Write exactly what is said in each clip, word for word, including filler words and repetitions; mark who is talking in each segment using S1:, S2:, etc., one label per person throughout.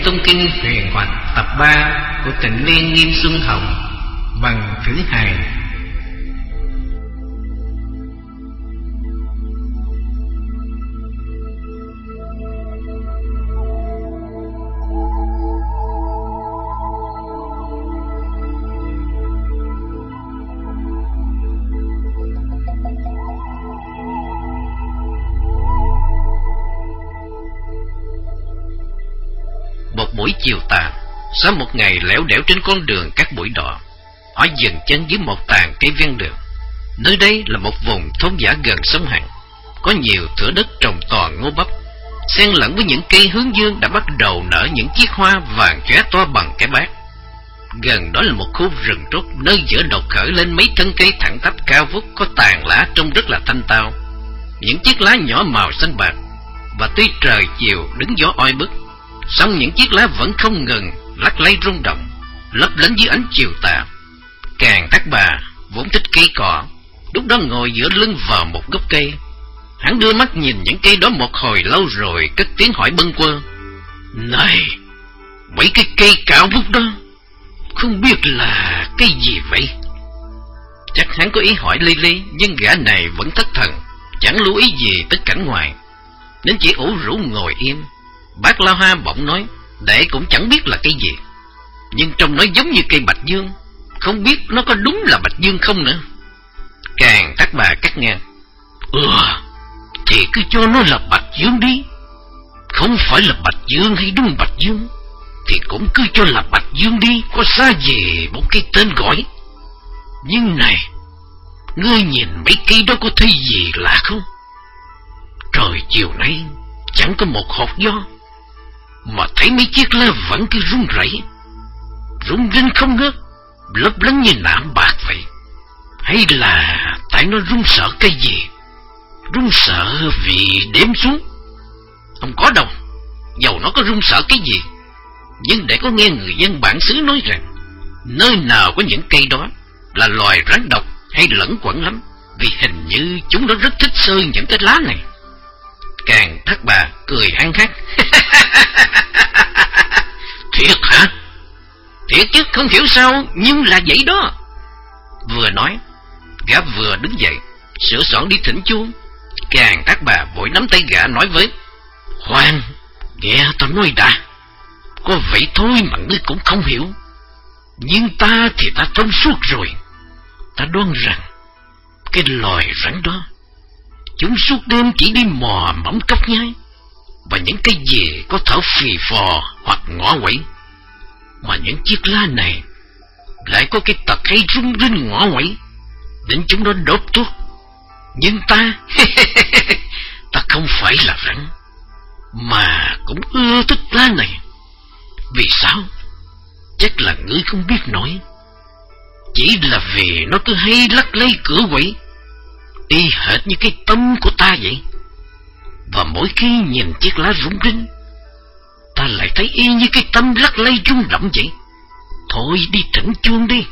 S1: Tung Kinh Huyền Hoạch tập ba của Tịnh Liên Nghiêm Xuân Hồng bằng thứ hai.
S2: Một buổi chiều tà, sau một ngày lẻo đẻo trên con đường cát bụi đỏ, họ dừng chân dưới một tàn cây ven đường. Nơi đây là một vùng thôn dã gần sông Hàn, có nhiều thửa đất trồng toàn ngô bắp, xen lẫn với những cây hướng dương đã bắt đầu nở những chiếc hoa vàng chóe to bằng cái bát. Gần đó là một khu rừng trúc, nơi giữa đột khởi lên mấy thân cây thẳng tắp cao vút, có tàn lá trông rất là thanh tao, những chiếc lá nhỏ màu xanh bạc. Và tuy trời chiều đứng gió oi bức, song những chiếc lá vẫn không ngừng lắc lay rung động, lấp lánh dưới ánh chiều tà. Càng Thác Bà vốn thích cây cỏ, lúc đó ngồi giữa lưng vào một gốc cây. Hắn đưa mắt nhìn những cây đó một hồi lâu rồi cất tiếng hỏi bâng quơ: "Này, mấy cái cây cao vút đó, không biết là cây gì vậy?" Chắc hắn có ý hỏi li li, nhưng gã này vẫn thất thần, chẳng lưu ý gì tới cảnh ngoài, nên chỉ ủ rũ ngồi im. Bác La Hoa bỗng nói: "Đệ cũng chẳng biết là cây gì, nhưng trông nó giống như cây bạch dương, không biết nó có đúng là bạch dương không nữa." Càng Thác Bà cắt ngang: "Ừ, thì cứ cho nó là bạch dương đi. Không phải là bạch dương hay đúng bạch dương, thì cũng cứ cho là bạch dương đi, có xa gì một cái tên gọi. Nhưng này, ngươi nhìn mấy cây đó có thấy gì lạ không? Trời chiều nay chẳng có một hột gió, mà thấy mấy chiếc lá vẫn cứ rung rẩy, rung rinh không ngớt, lấp lánh như nạm bạc vậy. Hay là tại nó rung sợ cái gì? Rung sợ vì đêm xuống? Không có đâu, dầu nó có rung sợ cái gì, nhưng để có nghe người dân bản xứ nói rằng nơi nào có những cây đó là loài rắn độc hay lẫn quẩn lắm, vì hình như chúng nó rất thích xơi những cái lá này." Càng Thác Bà cười hăng hắc: "Thiệt hả? Thiệt chứ, không hiểu sao, nhưng là vậy đó." Vừa nói, gã vừa đứng dậy, sửa soạn đi thỉnh chuông. Càng Thác Bà vội nắm tay gã nói với: "Khoan, nghe tao nói đã. Có vậy thôi mà ngươi cũng không hiểu, nhưng ta thì ta thông suốt rồi. Ta đoán rằng cái loài rắn đó, chúng suốt đêm chỉ đi mò mẫm cốc nhai và những cái gì có thở phì phò hoặc ngõ quẩy, mà những chiếc lá này lại có cái tật hay rung rinh ngõ quẩy, đến chúng nó đốt thuốc. Nhưng ta ta không phải là rắn, mà cũng ưa thích lá này. Vì sao? Chắc là ngươi không biết nói. Chỉ là vì nó cứ hay lắc lay cửa quẩy, y hệt như cái tâm của ta vậy. Và mỗi khi nhìn chiếc lá rung rinh, ta lại thấy y như cái tâm lắc lay rung động vậy. Thôi đi thỉnh chuông đi."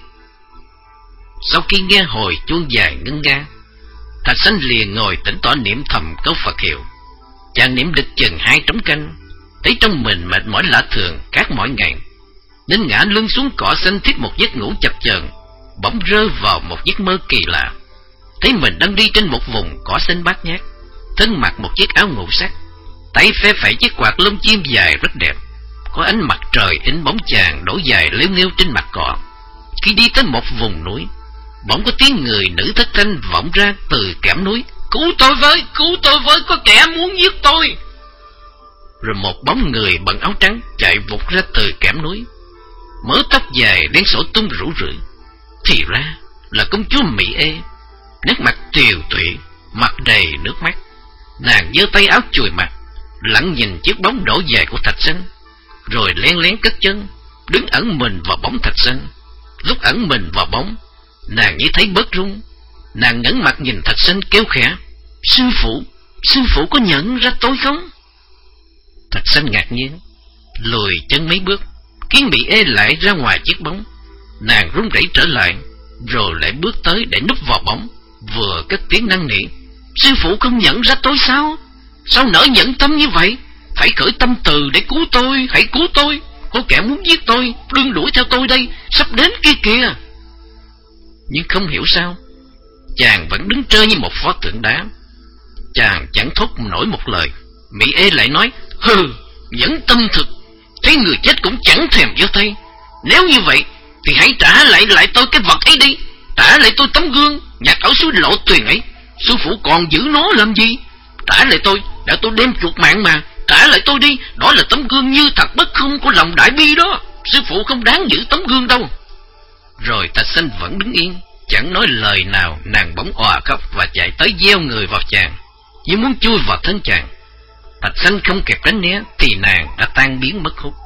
S2: Sau khi nghe hồi chuông dài ngân nga, Thạch Sanh liền ngồi tỉnh tọa niệm thầm câu Phật hiệu. Chàng niệm địch chừng hai trống canh, thấy trong mình mệt mỏi lạ thường khác mỗi ngày, nên ngã lưng xuống cỏ xanh thiếp một giấc ngủ chập chờn. Bỗng rơi vào một giấc mơ kỳ lạ, thấy mình đang đi trên một vùng cỏ xanh bát ngát, thân mặc một chiếc áo ngũ sắc, tay phe phẩy chiếc quạt lông chim dài rất đẹp. Có ánh mặt trời in bóng chàng đổ dài lêu nghêu trên mặt cỏ. Khi đi tới một vùng núi, bỗng có tiếng người nữ thất thanh vọng ra từ kẽm núi: "Cứu tôi với, cứu tôi với, có kẻ muốn giết tôi." Rồi một bóng người bận áo trắng chạy vụt ra từ kẽm núi, mớ tóc dài đen sổ tung rủ rượi. Thì ra là công chúa Mỹ Ê, nét mặt tiều tụy, mặt đầy nước mắt. Nàng giơ tay áo chùi mặt, lặng nhìn chiếc bóng đổ dài của Thạch Sanh, rồi len lén cất chân, đứng ẩn mình vào bóng Thạch Sanh. Lúc ẩn mình vào bóng, nàng như thấy bớt run. Nàng ngẩng mặt nhìn Thạch Sanh kêu khẽ: "Sư phụ, sư phụ có nhận ra tôi không?" Thạch Sanh ngạc nhiên, lùi chân mấy bước, khiến Mỹ Ê lại ra ngoài chiếc bóng. Nàng run rẩy trở lại, rồi lại bước tới để núp vào bóng, vừa cất tiếng năn nỉ: "Sư phụ không nhận ra tôi sao? Sao nỡ nhẫn tâm như vậy? hãy khởi tâm từ để cứu tôi, hãy cứu tôi. Có kẻ muốn giết tôi, đừng đuổi theo tôi đây, sắp đến kia kìa. Nhưng không hiểu sao, chàng vẫn đứng trơ như một pho tượng đá. Chàng chẳng thốt nổi một lời. Mỹ Ê lại nói, hừ, nhẫn tâm thực, thấy người chết cũng chẳng thèm giơ tay. Nếu như vậy thì hãy trả lại lại tôi cái vật ấy đi. Trả lại tôi tấm gương nhặt ở suối Lộ Tuyền ấy. Sư phụ còn giữ nó làm gì? Trả lại tôi, đã tôi đem chuộc mạng mà. Trả lại tôi đi, đó là tấm gương như thật bất không của lòng đại bi đó. Sư phụ không đáng giữ tấm gương đâu. Rồi Thạch Sanh vẫn đứng yên, chẳng nói lời nào. Nàng bỗng òa khóc và chạy tới gieo người vào chàng, như muốn chui vào thân chàng. Thạch Sanh không kịp tránh né thì nàng đã tan biến mất hút.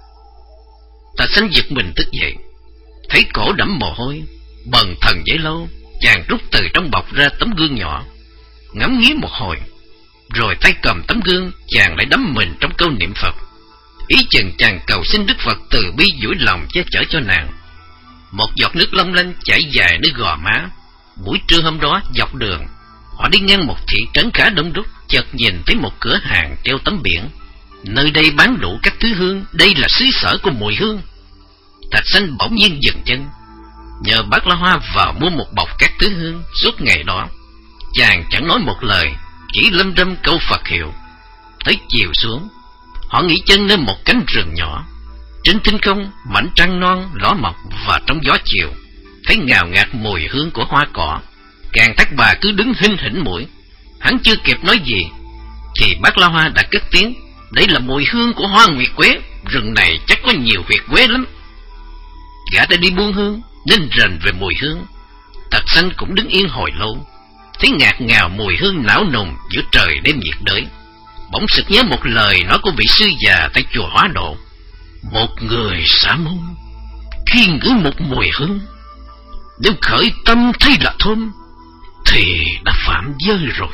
S2: Thạch Sanh giật mình thức dậy, thấy cổ đẫm mồ hôi, bần thần dễ lâu. Chàng rút từ trong bọc ra tấm gương nhỏ, ngắm nghía một hồi, rồi tay cầm tấm gương, chàng lại đắm mình trong câu niệm Phật. Ý chừng chàng cầu xin Đức Phật từ bi duỗi lòng che chở cho nàng. Một giọt nước long lanh chảy dài nơi gò má. Buổi trưa hôm đó dọc đường, họ đi ngang một thị trấn khá đông đúc, chợt nhìn thấy một cửa hàng treo tấm biển. Nơi đây bán đủ các thứ hương, đây là xứ sở của mùi hương. Thạch Sanh bỗng nhiên dừng chân, nhờ bác La Hoa vào mua một bọc các thứ hương. Suốt ngày đó chàng chẳng nói một lời, chỉ lâm râm câu Phật hiệu. Tới chiều xuống, họ nghỉ chân nơi một cánh rừng nhỏ. Trên thinh không, mảnh trăng non ló mọc, và trong gió chiều thấy ngào ngạt mùi hương của hoa cỏ. Càng Thác Bà cứ đứng hinh hỉnh mũi. Hắn chưa kịp nói gì thì bác La Hoa đã cất tiếng, đây là mùi hương của hoa nguyệt quế, rừng này chắc có nhiều huyệt quế lắm. Gã đã đi buôn hương nên rành về mùi hương. Thạch Sanh cũng đứng yên hồi lâu, thấy ngạt ngào mùi hương não nùng giữa trời đêm nhiệt đới. Bỗng sực nhớ một lời nói của vị sư già tại chùa Hóa Độ: một người sa môn khi ngửi một mùi hương, nếu khởi tâm thấy là thơm thì đã phạm giới rồi.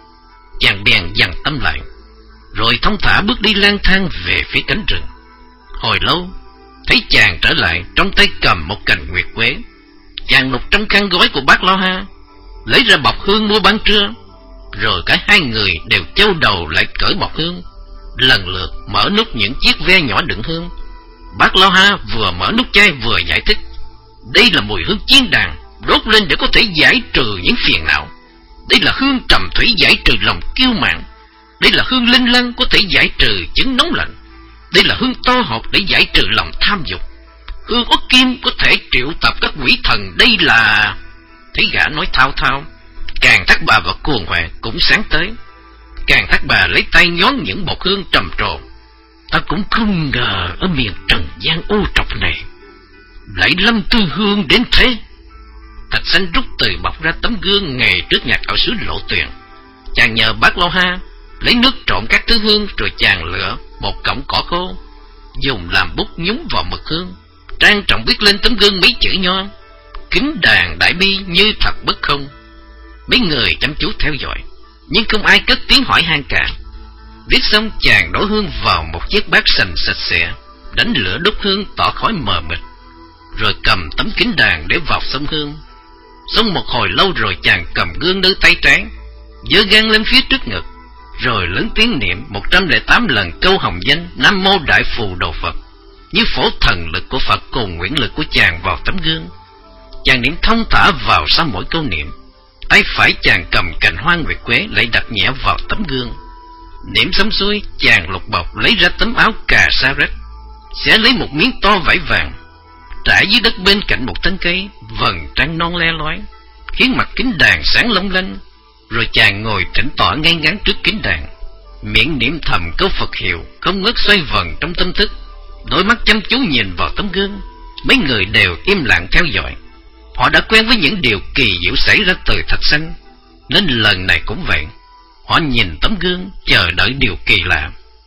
S2: Chàng bèn dằn tâm lại, rồi thong thả bước đi lang thang về phía cánh rừng. Hồi lâu thấy chàng trở lại, trong tay cầm một cành nguyệt quế. Chàng lục trong khăn gói của bác La Hoa, lấy ra bọc hương mua ban trưa. Rồi cả hai người đều châu đầu lại cởi bọc hương, lần lượt mở nút những chiếc ve nhỏ đựng hương. Bác La Hoa vừa mở nút chai vừa giải thích: đây là mùi hương chiên đàn, đốt lên để có thể giải trừ những phiền não. Đây là hương trầm thủy giải trừ lòng kiêu mạn. Đây là hương linh lăng có thể giải trừ chứng nóng lạnh. Đây là hương to hột để giải trừ lòng tham dục. Hương ốc kim có thể triệu tập các quỷ thần. Đây là... Thấy gã nói thao thao, Càng Thác Bà và Cuồng Hoàng cũng sáng tới. Càng Thác Bà lấy tay nhón những bột hương trầm trồ: ta cũng không ngờ ở miền trần gian ô trọc này lại lâm tư hương đến thế. Thạch Sanh rút từ bọc ra tấm gương ngày trước nhặt ở suối Lộ Tuyền. Chàng nhờ bác La Hoa lấy nước trộn các thứ hương, rồi chàng lựa một cọng cỏ khô, dùng làm bút nhúng vào mực hương, trang trọng viết lên tấm gương mấy chữ nho: kính đàn đại bi như thật bất không. Mấy người chăm chú theo dõi, nhưng không ai cất tiếng hỏi han cả. Viết xong, chàng đổ hương vào một chiếc bát sành sạch sẽ, đánh lửa đốt hương tỏ khói mờ mịt, rồi cầm tấm kính đàn để vào xông hương. Xong một hồi lâu rồi chàng cầm gương nơi tay trái, giơ gang lên phía trước ngực, rồi lớn tiếng niệm một trăm lẻ tám lần câu hồng danh Nam Mô Đại Phù Đồ Phật, như phổ thần lực của Phật cùng nguyện lực của chàng vào tấm gương. Chàng niệm thông thả vào sau mỗi câu niệm. Tay phải chàng cầm cành hoa nguyệt quế lại đặt nhẹ vào tấm gương. Niệm xong xuôi, chàng lục bọc lấy ra tấm áo cà sa rách, xé lấy một miếng to vải vàng, trải dưới đất bên cạnh một thân cây, vầng trăng non le lói khiến mặt kính đàn sáng long lanh. Rồi chàng ngồi thỉnh tọa ngay ngắn trước kính đàn, miệng niệm thầm câu Phật hiệu, không ngớt xoay vần trong tâm thức, đôi mắt chăm chú nhìn vào tấm gương. Mấy người đều im lặng theo dõi. Họ đã quen với những điều kỳ diệu xảy ra từ Thạch Sanh, nên lần này cũng vậy. Họ nhìn tấm gương, chờ đợi điều kỳ lạ.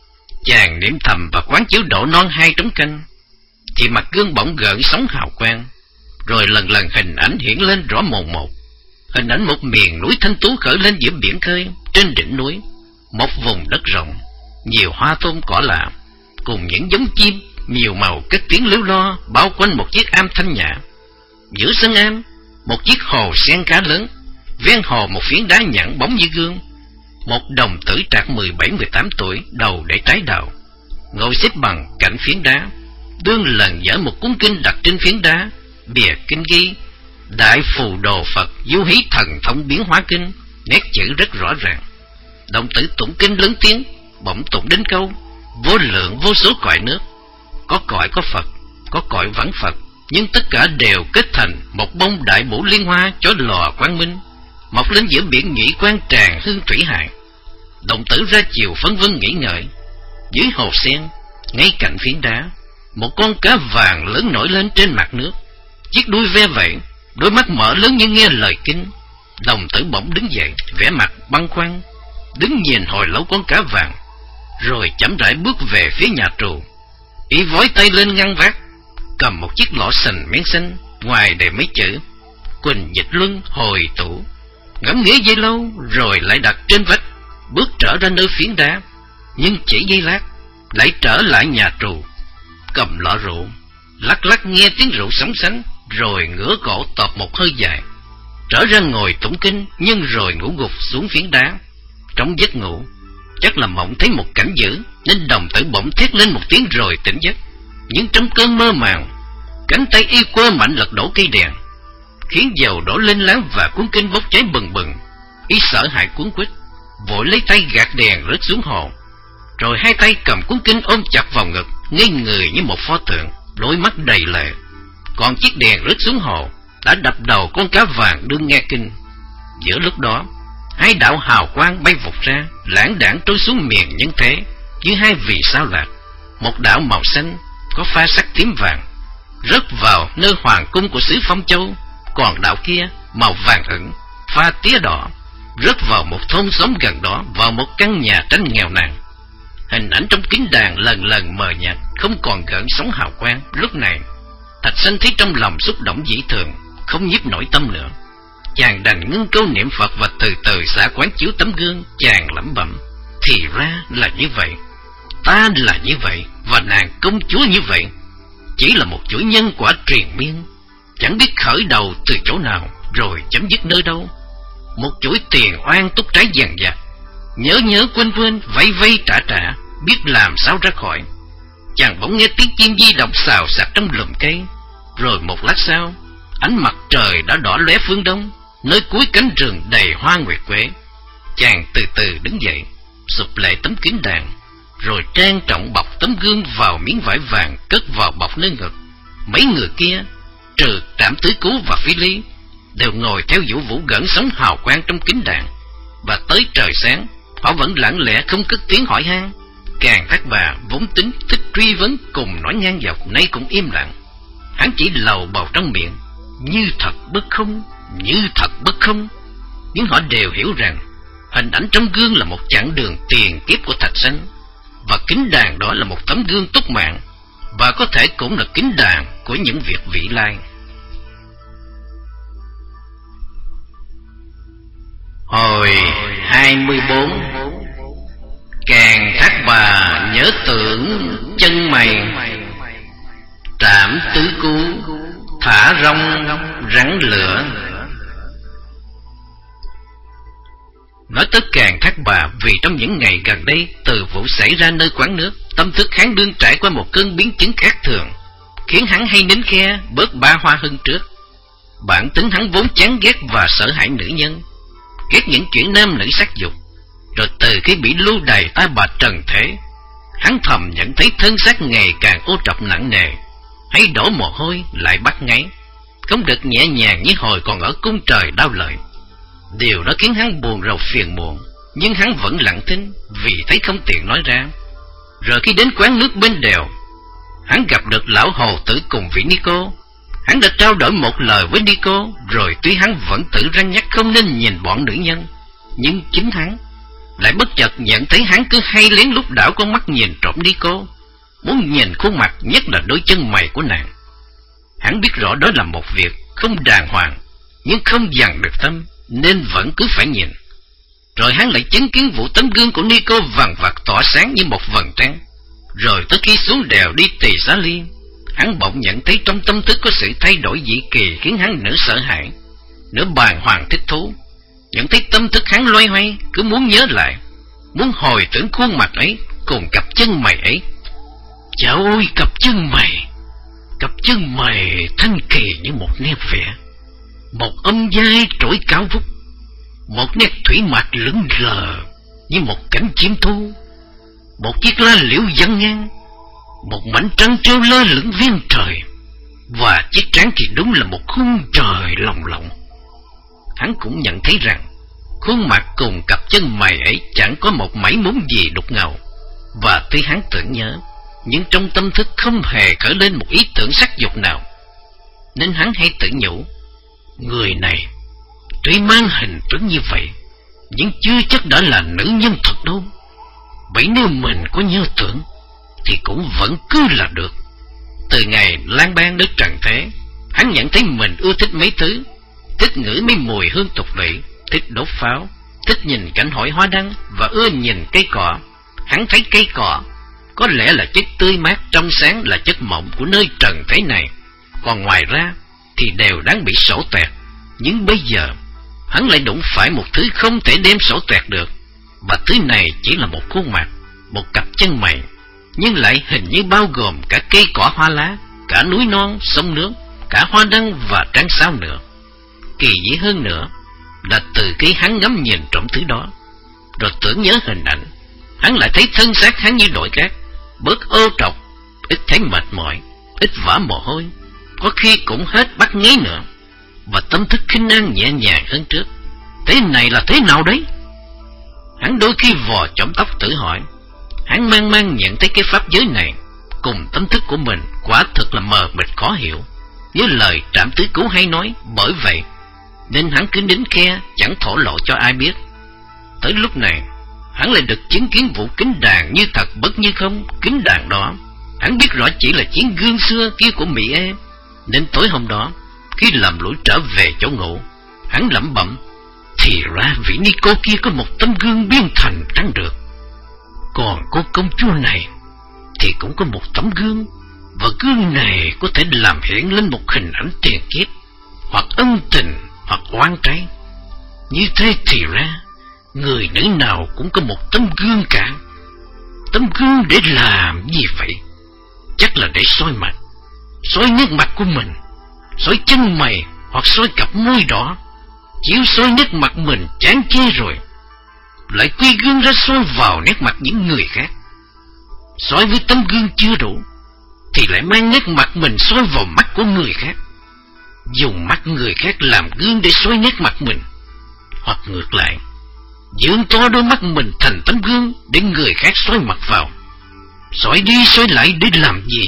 S2: Chàng niệm thầm và quán chiếu đổ non hai trống canh, thì mặt gương bỗng gợn sóng hào quang, rồi lần lần hình ảnh hiện lên rõ mồn một. Hình ảnh một miền núi thanh tú khởi lên giữa biển khơi. Trên đỉnh núi, một vùng đất rộng, nhiều hoa thơm cỏ lạ, cùng những giống chim nhiều màu cất tiếng líu lo bao quanh một chiếc am thanh nhã. Giữa sân am, một chiếc hồ sen cá lớn, ven hồ một phiến đá nhẵn bóng như gương. Một đồng tử trạc mười bảy mười tám tuổi, đầu để trái đầu, ngồi xếp bằng cạnh phiến đá, đương lần dở một cuốn kinh đặt trên phiến đá. Bìa kinh ghi: Đại Phù Đồ Phật Du Hí Thần Thông Biến Hóa Kinh, nét chữ rất rõ ràng. Đồng tử tụng kinh lớn tiếng, bỗng tụng đến câu: Vô lượng vô số cõi nước, có cõi có Phật, có cõi vắng Phật, nhưng tất cả đều kết thành một bông đại bổ liên hoa chói lòa quang minh, mọc lên giữa biển nhĩ quan tràn hương thủy hải. Đồng tử ra chiều phân vân nghĩ ngợi. Dưới hồ sen, ngay cạnh phiến đá, một con cá vàng lớn nổi lên trên mặt nước, chiếc đuôi ve vẩy, đôi mắt mở lớn như nghe lời kinh. Đồng tử bỗng đứng dậy, vẻ mặt băn khoăn, đứng nhìn hồi lâu con cá vàng, rồi chậm rãi bước về phía nhà trù. Y vói tay lên ngăn vác, cầm một chiếc lọ sành men xanh, ngoài để mấy chữ: Quỳnh Dịch Luân Hồi Tủ. Ngẫm nghĩ giây lâu, rồi lại đặt trên vách, bước trở ra nơi phiến đá. Nhưng chỉ giây lát, lại trở lại nhà trù, cầm lọ rượu, lắc lắc nghe tiếng rượu sóng sánh, rồi ngửa cổ tọp một hơi dài, trở ra ngồi tụng kinh, nhưng rồi ngủ gục xuống phiến đá. Trong giấc ngủ, chắc là mộng thấy một cảnh dữ, nên đồng tử bỗng thét lên một tiếng rồi tỉnh giấc. Nhưng trong cơn mơ màng, cánh tay y quơ mạnh lật đổ cây đèn, khiến dầu đổ lên láng và cuốn kinh bốc cháy bừng bừng. Y sợ hãi cuốn quýt, vội lấy tay gạt đèn rớt xuống hồ, rồi hai tay cầm cuốn kinh ôm chặt vào ngực, ngây người như một pho tượng, đôi mắt đầy lệ. Còn chiếc đèn rớt xuống hồ đã đập đầu con cá vàng đương nghe kinh. Giữa lúc đó, hai đạo hào quang bay vụt ra, lãng đãng trôi xuống miền nhân thế như hai vì sao lạc. Một đạo màu xanh có pha sắc tím vàng rớt vào nơi hoàng cung của xứ Phong Châu, còn đạo kia màu vàng ửng pha tía đỏ rớt vào một thôn xóm gần đó, vào một căn nhà tranh nghèo nàn. Hình ảnh trong kính đàn lần lần mờ nhạt, không còn gợn sóng hào quang. Lúc này Thạch Sanh thấy trong lòng xúc động dĩ thường, không nhiếp nổi tâm nữa. Chàng đành ngưng câu niệm Phật và từ từ xả quán chiếu tấm gương. Chàng lẩm bẩm: Thì ra là như vậy, ta là như vậy, và nàng công chúa như vậy. Chỉ là một chuỗi nhân quả triền miên, chẳng biết khởi đầu từ chỗ nào, rồi chấm dứt nơi đâu. Một chuỗi tiền oan túc trái dằn vặt, nhớ nhớ quên quên, vây vây trả trả, biết làm sao ra khỏi. Chàng bỗng nghe tiếng chim di động xào xạc trong lùm cây. Rồi một lát sau, ánh mặt trời đã đỏ lóe phương đông, nơi cuối cánh rừng đầy hoa nguyệt quế. Chàng từ từ đứng dậy, sụp lệ tấm kính đàn, rồi trang trọng bọc tấm gương vào miếng vải vàng, cất vào bọc nơi ngực. Mấy người kia, trừ Trạm Tứ Cứu và Phi Ly, đều ngồi theo vũ vũ gợn sóng hào quang trong kính đàn. Và tới trời sáng, họ vẫn lặng lẽ không cất tiếng hỏi han. Càng Thác Bà vốn tính thích truy vấn cùng nói ngang dọc, nay cũng im lặng. Hắn chỉ lầu bầu trong miệng: Như thật bất không, như thật bất không. Nhưng họ đều hiểu rằng hình ảnh trong gương là một chặng đường tiền kiếp của Thạch Sanh, và kính đàn đó là một tấm gương túc mạng, và có thể cũng là kính đàn của những việc vị lai. Hồi hai mươi bốn. Càng Thác Bà nhớ tưởng chân mày, Trạm Tứ Cứu thả rong rắn lửa. Nói tới Càng Thác Bà vì trong những ngày gần đây từ vụ xảy ra nơi quán nước, tâm thức hắn đương trải qua một cơn biến chứng khác thường, khiến hắn hay nín khe bớt ba hoa hơn trước. Bản tính hắn vốn chán ghét và sợ hãi nữ nhân, ghét những chuyện nam nữ sắc dục. Rồi từ khi bị lưu đày tai bà trần thế, hắn thầm nhận thấy thân xác ngày càng ô trọc nặng nề, hay đổ mồ hôi lại bắt ngáy, không được nhẹ nhàng như hồi còn ở cung trời đao lợi. Điều đó khiến hắn buồn rầu phiền muộn, nhưng hắn vẫn lặng thinh vì thấy không tiện nói ra. Rồi khi đến quán nước bên đèo, hắn gặp được lão hồ tử cùng vị Nico. Hắn đã trao đổi một lời với Nico, rồi tuy hắn vẫn tự răn nhắc không nên nhìn bọn nữ nhân, nhưng chính hắn lại bất chợt nhận thấy hắn cứ hay lén lút đảo con mắt nhìn trộm Nico, muốn nhìn khuôn mặt, nhất là đôi chân mày của nàng. Hắn biết rõ đó là một việc không đàng hoàng, nhưng không dằn được tâm, nên vẫn cứ phải nhìn. Rồi hắn lại chứng kiến vụ tấm gương của Nico vằn vặt tỏa sáng như một vầng trăng. Rồi tới khi xuống đèo đi Tỳ Xá Ly, hắn bỗng nhận thấy trong tâm thức có sự thay đổi dị kỳ, khiến hắn nửa sợ hãi, nửa bàng hoàng thích thú. Nhận thấy tâm thức hắn loay hoay, cứ muốn nhớ lại, muốn hồi tưởng khuôn mặt ấy cùng cặp chân mày ấy. Chao ôi, cặp chân mày, cặp chân mày thanh kỳ như một nét vẽ, một âm giai trỗi cao vút, một nét thủy mạc lững lờ như một cảnh chim thu, một chiếc lá liễu văng ngang, một mảnh trăng treo lơ lửng ven trời, và chiếc trán thì đúng là một khung trời lồng lộng. Hắn cũng nhận thấy rằng khuôn mặt cùng cặp chân mày ấy chẳng có một mảy mốn gì đục ngầu, và tuy hắn tưởng nhớ, nhưng trong tâm thức không hề khởi lên một ý tưởng sắc dục nào. Nên hắn hay tự nhủ, người này tuy mang hình tướng như vậy, nhưng chưa chắc đã là nữ nhân thật đâu. Vậy nếu mình có nhớ tưởng thì cũng vẫn cứ là được. Từ ngày lang bang đến trần thế, hắn nhận thấy mình ưa thích mấy thứ: thích ngửi mấy mùi hương tục lỵ, thích đốt pháo, thích nhìn cảnh hội hoa đăng, và ưa nhìn cây cỏ. Hắn thấy cây cỏ có lẽ là chất tươi mát trong sáng, là chất mộng của nơi trần thế này, còn ngoài ra thì đều đáng bị sổ tẹt. Nhưng bây giờ hắn lại đụng phải một thứ không thể đem sổ tẹt được, và thứ này chỉ là một khuôn mặt, một cặp chân mày, nhưng lại hình như bao gồm cả cây cỏ hoa lá, cả núi non sông nước, cả hoa đăng và trăng sao nữa. Kỳ dĩ hơn nữa là từ khi hắn ngắm nhìn trong thứ đó, rồi tưởng nhớ hình ảnh, hắn lại thấy thân xác hắn như đội cát, bớt ô trọc, ít thấy mệt mỏi, ít vã mồ hôi, có khi cũng hết bắt ngáy nữa, và tâm thức khinh an nhẹ nhàng hơn trước. Thế này là thế nào đấy? Hắn đôi khi vò chỏm tóc tự hỏi. Hắn mang mang nhận thấy cái pháp giới này cùng tâm thức của mình quả thực là mờ mịt khó hiểu, như lời Trạm Tứ Cứu hay nói. Bởi vậy nên hắn cứ nín khe, chẳng thổ lộ cho ai biết. Tới lúc này hắn lại được chứng kiến vụ kính đàn như thật bất như không. Kính đàn đó hắn biết rõ chỉ là chiến gương xưa kia của Mỹ Ê. Nên tối hôm đó, khi làm lũi trở về chỗ ngủ, hắn lẩm bẩm, thì ra vị ni cô kia có một tấm gương biên thành trắng được, còn cô công chúa này thì cũng có một tấm gương, và gương này có thể làm hiện lên một hình ảnh tiền kiếp, hoặc ân tình, hoặc oan trái. Như thế thì ra người nữ nào cũng có một tấm gương cả. Tấm gương để làm gì vậy? Chắc là để soi mặt, soi nét mặt của mình, soi chân mày, hoặc soi cặp môi đỏ. Chiếu soi nét mặt mình chán chê rồi, lại quy gương ra soi vào nét mặt những người khác. Soi với tấm gương chưa đủ, thì lại mang nét mặt mình soi vào mắt của người khác, dùng mắt người khác làm gương để soi nét mặt mình. Hoặc ngược lại, dương to đôi mắt mình thành tấm gương để người khác soi mặt vào. Soi đi soi lại để làm gì?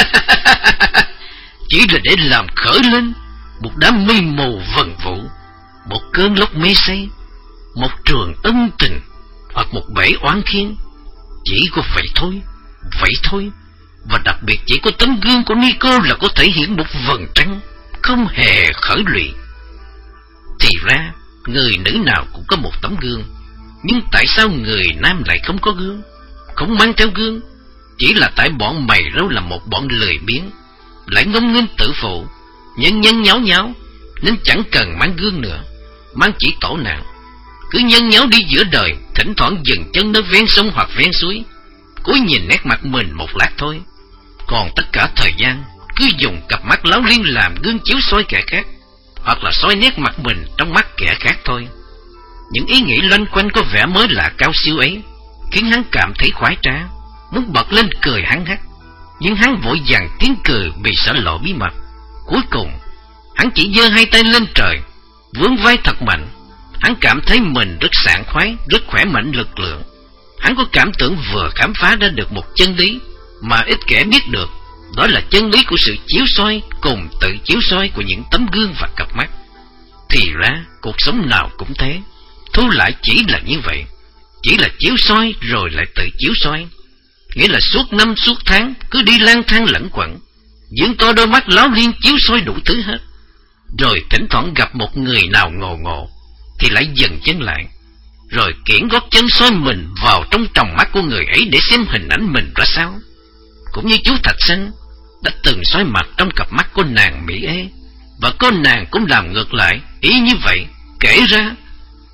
S2: Chỉ là để làm khởi lên một đám mây mù vần vũ, một cơn lốc mê say, một trường ân tình, hoặc một bể oán khiên. Chỉ có vậy thôi, vậy thôi. Và đặc biệt chỉ có tấm gương của Nico là có thể hiện một vầng trăng, không hề khởi lụy. Thì ra người nữ nào cũng có một tấm gương, nhưng tại sao người nam lại không có gương, không mang theo gương? Chỉ là tại bọn mày râu là một bọn lười biếng, lại ngông nghênh tự phụ, nhân nhân nháo nháo, nên chẳng cần mang gương nữa, mang chỉ tổ nạn. Cứ nhân nháo đi giữa đời, thỉnh thoảng dừng chân nơi ven sông hoặc ven suối, cúi nhìn nét mặt mình một lát thôi. Còn tất cả thời gian cứ dùng cặp mắt láo liên làm gương chiếu soi kẻ khác, hoặc là soi nét mặt mình trong mắt kẻ khác thôi. Những ý nghĩ loanh quanh có vẻ mới lạ cao siêu ấy khiến hắn cảm thấy khoái trá, muốn bật lên cười hắn hắc. Nhưng hắn vội vàng tiếng cười vì sợ lộ bí mật. Cuối cùng hắn chỉ giơ hai tay lên trời, vướng vai thật mạnh. Hắn cảm thấy mình rất sảng khoái, rất khỏe mạnh lực lượng. Hắn có cảm tưởng vừa khám phá ra được một chân lý mà ít kẻ biết được, đó là chân lý của sự chiếu soi cùng tự chiếu soi của những tấm gương và cặp mắt. Thì ra cuộc sống nào cũng thế, thu lại chỉ là như vậy, chỉ là chiếu soi rồi lại tự chiếu soi. Nghĩa là suốt năm suốt tháng cứ đi lang thang lẩn quẩn, dưỡng to đôi mắt láo liên chiếu soi đủ thứ hết. Rồi thỉnh thoảng gặp một người nào ngộ ngộ thì lại dừng chân lại, rồi kiễng gót chân soi mình vào trong tròng mắt của người ấy để xem hình ảnh mình ra sao. Cũng như chú Thạch Xanh đã từng soi mặt trong cặp mắt của nàng Mỹ Ê, và cô nàng cũng làm ngược lại ý như vậy. Kể ra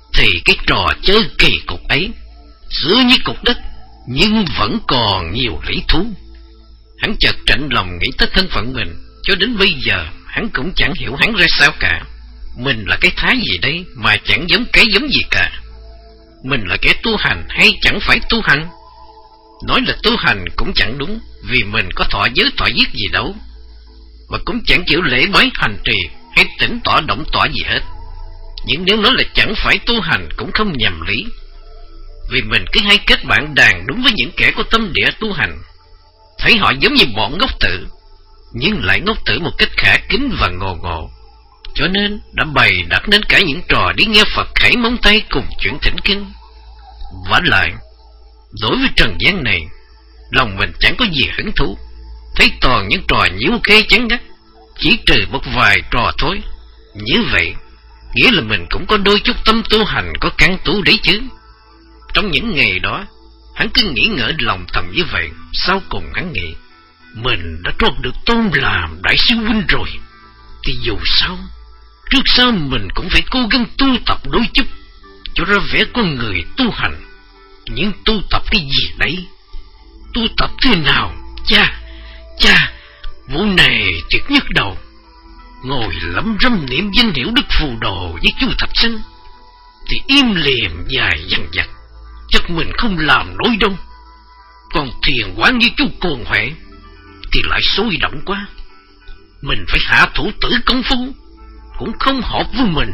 S2: thì cái trò chơi kỳ cục ấy xưa như cục đất, nhưng vẫn còn nhiều lý thú. Hắn chợt chạnh lòng nghĩ tới thân phận mình. Cho đến bây giờ hắn cũng chẳng hiểu hắn ra sao cả. Mình là cái thái gì đây mà chẳng giống cái giống gì cả? Mình là kẻ tu hành hay chẳng phải tu hành? Nói là tu hành cũng chẳng đúng, vì mình có thọ giới thọ giết gì đâu, mà cũng chẳng chịu lễ bái hành trì hay tỉnh tọa động tọa gì hết. Nhưng nếu nói là chẳng phải tu hành cũng không nhầm lý, vì mình cứ hay kết bạn đàn đúng với những kẻ có tâm địa tu hành, thấy họ giống như bọn ngốc tử, nhưng lại ngốc tử một cách khả kính và ngồ ngộ, cho nên đã bày đặt nên cả những trò đi nghe Phật khẩy móng tay cùng chuyện thỉnh kinh. Vả lại, đối với trần gian này, lòng mình chẳng có gì hứng thú, thấy toàn những trò nhiễu khê chán ngắt, chỉ trừ một vài trò thôi. Như vậy nghĩa là mình cũng có đôi chút tâm tu hành có căn tú đấy chứ. Trong những ngày đó, hắn cứ nghĩ ngợi lòng thầm như vậy. Sau cùng hắn nghĩ, mình đã trót được tôn làm đại sư huynh rồi, thì dù sao trước sau mình cũng phải cố gắng tu tập đôi chút, cho ra vẻ con người tu hành. Nhưng tu tập cái gì đấy? Tu tập thế nào? Cha, cha, vụ này thiệt nhức đầu. Ngồi lẩm râm niệm danh hiệu Đức Phù Đồ với chú Thạch Sinh thì im lìm dài dằng dặc, chắc mình không làm nổi đâu. Còn thiền quán với chú Cồn Huệ thì lại sôi động quá. Mình phải hạ thủ tử công phu cũng không hợp với mình.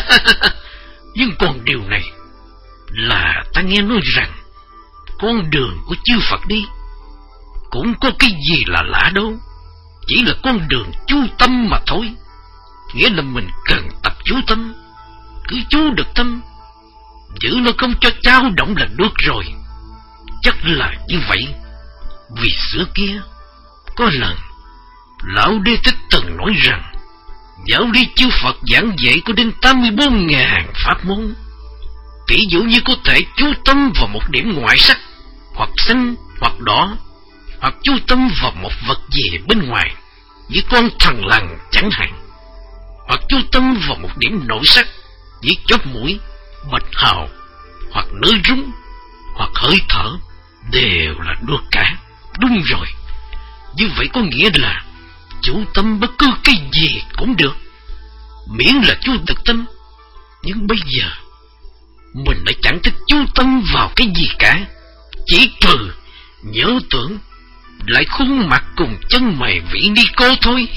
S2: Nhưng còn điều này là ta nghe nói rằng con đường của chư Phật đi cũng có cái gì là lạ đâu, chỉ là con đường chú tâm mà thôi. Nghĩa là mình cần tập chú tâm, cứ chú được tâm, giữ nó không cho trao động là được rồi. Chắc là như vậy. Vì xưa kia có lần Lão Đế Thích từng nói rằng giáo lý chư Phật giảng dạy có đến tám mươi bốn ngàn pháp môn. Tỷ dụ như có thể chú tâm vào một điểm ngoại sắc, hoặc xanh hoặc đỏ, hoặc chú tâm vào một vật gì bên ngoài như con thằn lằn chẳng hạn, hoặc chú tâm vào một điểm nội sắc như chóp mũi, bạch hào, hoặc nơi rúng, hoặc hơi thở, đều là được cả. Đúng rồi, như vậy có nghĩa là chú tâm bất cứ cái gì cũng được, miễn là chú thực tâm. Nhưng bây giờ mình lại chẳng thích chú tâm vào cái gì cả, chỉ trừ nhớ tưởng lại khuôn mặt cùng chân mày vị ni cô thôi.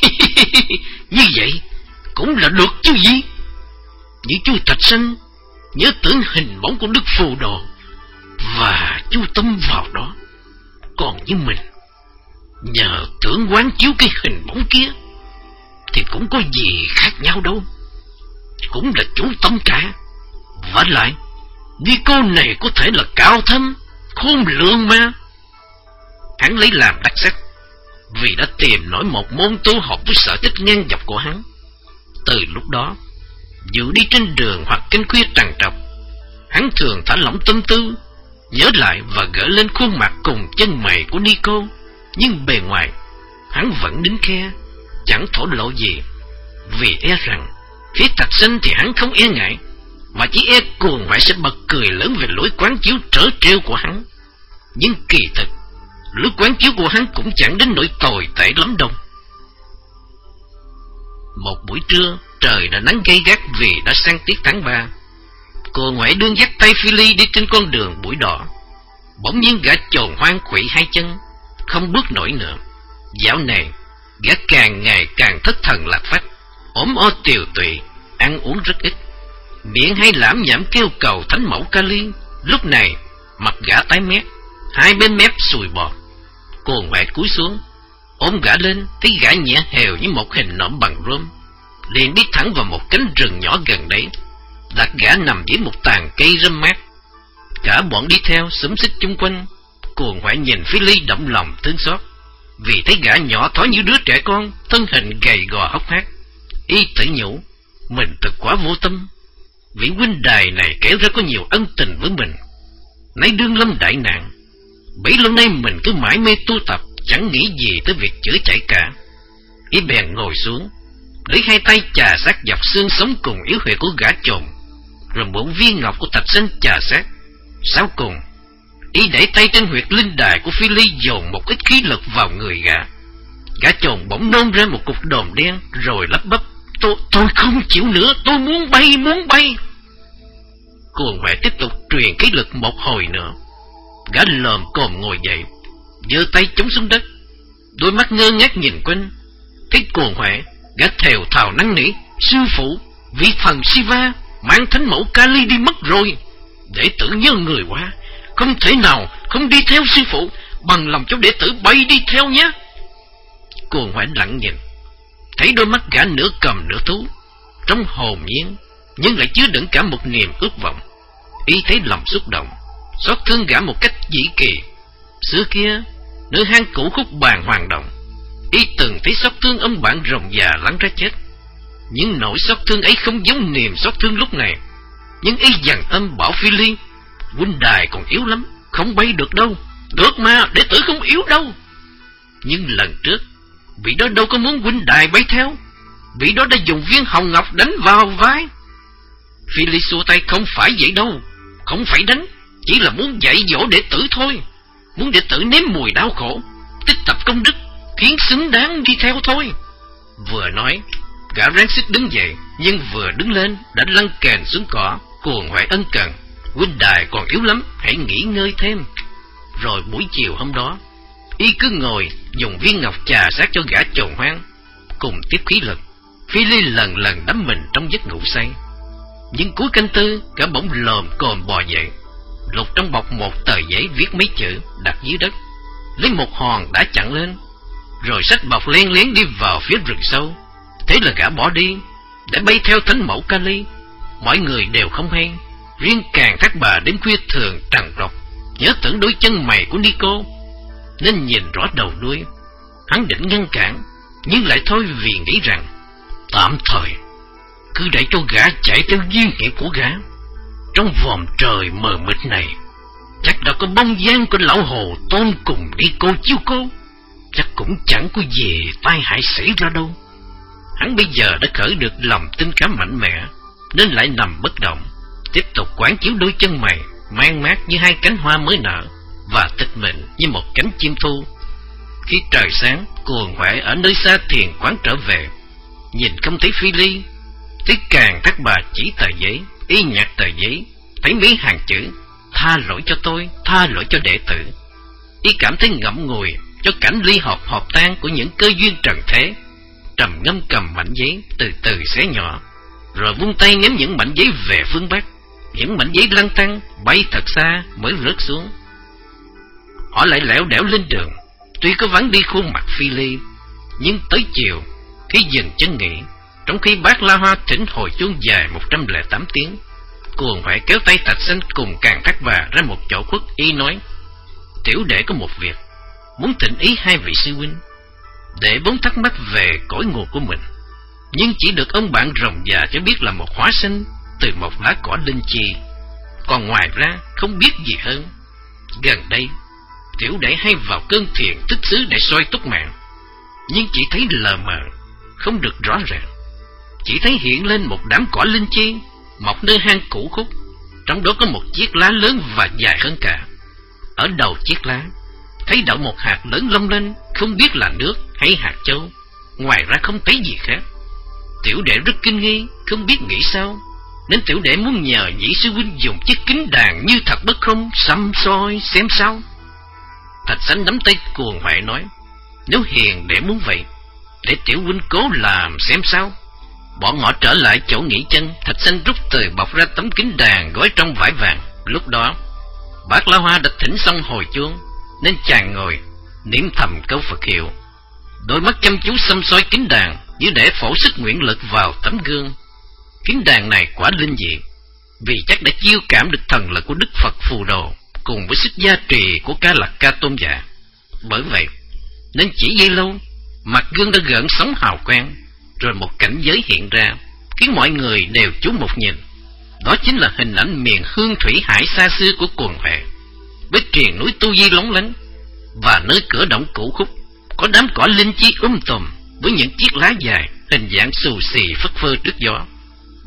S2: Như vậy cũng là được chứ gì. Như chú Thạch Sinh nhớ tưởng hình bóng của Đức Phù Đồ và chú tâm vào đó. Còn như mình nhờ tưởng quán chiếu cái hình bóng kia thì cũng có gì khác nhau đâu, cũng là chú tâm cả. Vả lại ni cô này có thể là cao thâm khôn lường mà. Hắn lấy làm đắc sắc, vì đã tìm nổi một môn tu học với sở thích ngang dọc của hắn. Từ lúc đó, dù đi trên đường hoặc canh khuya trằn trọc, hắn thường thả lỏng tâm tư, nhớ lại và gỡ lên khuôn mặt cùng chân mày của Nico. Nhưng bề ngoài hắn vẫn nín khe, chẳng thổ lộ gì, vì e rằng phía Thạch Sinh thì hắn không e ngại, mà chỉ e Cuồng Hoại sẽ bật cười lớn về lối quán chiếu trớ trêu của hắn. Nhưng kỳ thực lối quán chiếu của hắn cũng chẳng đến nỗi tồi tệ lắm đâu. Một buổi trưa, trời đã nắng gay gắt vì đã sang tiết tháng ba. Cuồng Hoại đương dắt tay Phi Ly đi trên con đường bụi đỏ. Bỗng nhiên gã chồn hoang khuỵu hai chân, không bước nổi nữa. Dạo này gã càng ngày càng thất thần lạc phách, ốm o tiều tụy, ăn uống rất ít, miệng hay lảm nhảm kêu cầu thánh mẫu Kali. Lúc này mặt gã tái mét, hai bên mép sùi bọt. Cuồng Hoại cúi xuống ôm gã lên, thấy gã nhẹ hều như một hình nộm bằng rơm, liền đi thẳng vào một cánh rừng nhỏ gần đấy, đặt gã nằm dưới một tàn cây râm mát. Cả bọn đi theo xúm xít chung quanh. Cuồng Hoại nhìn Phi Ly động lòng thương xót, vì thấy gã nhỏ thó như đứa trẻ con, thân hình gầy gò hốc hác. Y tự nhủ, mình thật quá vô tâm, vị huynh đài này kể ra có nhiều ân tình với mình, nay đương lâm đại nạn. Bấy lâu nay mình cứ mãi mê tu tập, chẳng nghĩ gì tới việc chữa chạy cả. Y bèn ngồi xuống, lấy hai tay chà sát dọc xương sống cùng yếu huyệt của gã chồn, rồi một viên ngọc của Thạch Sanh chà sát. Sau cùng, y để tay trên huyệt linh đài của Phi Ly, dồn một ít khí lực vào người gã. Gã chồn bỗng nôn ra một cục đờm đen, rồi lắp bắp: Tôi, tôi không chịu nữa, tôi muốn bay, muốn bay. Cuồng Huệ tiếp tục truyền khí lực một hồi nữa. Gã lồm cồm ngồi dậy, giơ tay chống xuống đất, đôi mắt ngơ ngác nhìn quanh. Thấy Cuồng Huệ, gã thều thào năn nỉ: Sư phụ, vị thần Shiva mang thánh mẫu Kali đi mất rồi. Đệ tử nhớ người quá, không thể nào không đi theo sư phụ, bằng lòng cho đệ tử bay đi theo nhé. Cuồng Huệ lặng nhìn, thấy đôi mắt gã nửa cầm nửa thú, trong hồn nhiên nhưng lại chứa đựng cả một niềm ước vọng. Y thấy lòng xúc động, xót thương gã một cách dĩ kỳ. Xưa kia, nơi hang cũ khúc bàn hoàng động, y từng thấy xót thương ông bạn rồng già lăn ra chết. Nhưng nỗi xót thương ấy không giống niềm xót thương lúc này. Nhưng y dằn tâm bảo Phi Ly: Huynh đài còn yếu lắm, không bay được đâu. Được mà, đệ tử không yếu đâu. Nhưng lần trước, vị đó đâu có muốn huynh đài bay theo. Vị đó đã dùng viên hồng ngọc đánh vào vai. Phi Ly xua tay: Không phải vậy đâu, không phải đánh, chỉ là muốn dạy dỗ đệ tử thôi. Muốn đệ tử nếm mùi đau khổ, tích tập công đức, khiến xứng đáng đi theo thôi. Vừa nói, gã ráng sức đứng dậy, nhưng vừa đứng lên đã lăn kềnh xuống cỏ. Cuồng Huệ ân cần: Huynh đài còn yếu lắm, hãy nghỉ ngơi thêm. Rồi buổi chiều hôm đó, y cứ ngồi dùng viên ngọc chà sát cho gã chồn hoang, cùng tiếp khí lực. Phi Ly lần lần đắm mình trong giấc ngủ say. Nhưng cuối canh tư, gã bỗng lồm cồm bò dậy, lục trong bọc một tờ giấy viết mấy chữ, đặt dưới đất, lấy một hòn đã chặn lên, rồi xách bọc len lén đi vào phía rừng sâu. Thế là gã bỏ đi để bay theo thánh mẫu Kali. Mọi người đều không hay, riêng Càn Thác Bà đến khuya thường trằn trọc nhớ tưởng đôi chân mày của Nico, nên nhìn rõ đầu đuôi. Hắn định ngăn cản, nhưng lại thôi, vì nghĩ rằng tạm thời cứ để cho gã chạy theo duyên nghĩa của gã. Trong vòm trời mờ mịt này, chắc đã có bóng dáng của lão hồ Tôn cùng đi cô chiêu cô, chắc cũng chẳng có gì tai hại xảy ra đâu. Hắn bây giờ đã khởi được lòng tin khá mạnh mẽ, nên lại nằm bất động, tiếp tục quán chiếu đôi chân mày man mát như hai cánh hoa mới nở, và tịch mịch như một cánh chim thu. Khi trời sáng, Cuồng Huệ ở nơi xa thiền quán trở về, nhìn không thấy Phi Ly. Thấy Càn Thác Bà chỉ tờ giấy, y nhặt tờ giấy, thấy mấy hàng chữ: Tha lỗi cho tôi, tha lỗi cho đệ tử. Y cảm thấy ngậm ngùi cho cảnh ly hợp hợp tan của những cơ duyên trần thế. Trầm ngâm cầm mảnh giấy, từ từ xé nhỏ, rồi vung tay ném những mảnh giấy về phương Bắc. Những mảnh giấy lăn tăn bay thật xa mới rớt xuống. Họ lại lẻo đẻo lên đường, tuy có vắng đi khuôn mặt Phi Ly. Nhưng tới chiều, khi dừng chân nghỉ, trong khi Bát La Hoa thỉnh hồi chuông dài một trăm lẻ tám tiếng, Cuồng Huệ kéo tay Thạch Sanh cùng Càn Thác Bà ra một chỗ khuất. Y nói: Tiểu đệ có một việc muốn thỉnh ý hai vị sư huynh. Đệ vốn thắc mắc về cội nguồn của mình, nhưng chỉ được ông bạn rồng già cho biết là một hóa sinh từ một lá cỏ linh chi, còn ngoài ra không biết gì hơn. Gần đây, tiểu đệ hay vào cơn thiền thức xứ để soi túc mạng, nhưng chỉ thấy lờ mờ, không được rõ ràng. Chỉ thấy hiện lên một đám cỏ linh chi mọc nơi hang cũ khúc, trong đó có một chiếc lá lớn và dài hơn cả. Ở đầu chiếc lá thấy đậu một hạt lớn long lanh, không biết là nước hay hạt châu, ngoài ra không thấy gì khác. Tiểu đệ rất kinh nghi, không biết nghĩ sao, nên tiểu đệ muốn nhờ nhị sư huynh dùng chiếc kính đàn như thật bất không xăm soi xem sao. Thạch Sanh nắm tay Cuồng Huệ nói: Nếu hiền đệ muốn vậy, để tiểu huynh cố làm xem sao. Bọn họ trở lại chỗ nghỉ chân. Thạch Sanh rút từ bọc ra tấm kính đàn gói trong vải vàng. Lúc đó Bát La Hoa đã thỉnh xong hồi chuông, nên chàng ngồi niệm thầm câu Phật hiệu, đôi mắt chăm chú xăm soi kính đàn như để phổ sức nguyện lực vào tấm gương. Kính đàn này quả linh dị, vì chắc đã chiêu cảm được thần lực của Đức Phật Phù Đồ cùng với sức gia trì của Ca Lặc Ca Tôn giả. Bởi vậy nên chỉ giây lâu, mặt gương đã gợn sóng hào quang, rồi một cảnh giới hiện ra, khiến mọi người đều chú mục nhìn. Đó chính là hình ảnh miền hương thủy hải xa xưa của Cuồng Huệ, với triền núi tu di lóng lánh, và nơi cửa động cũ khúc có đám cỏ linh chi um tùm với những chiếc lá dài hình dạng xù xì phất phơ trước gió.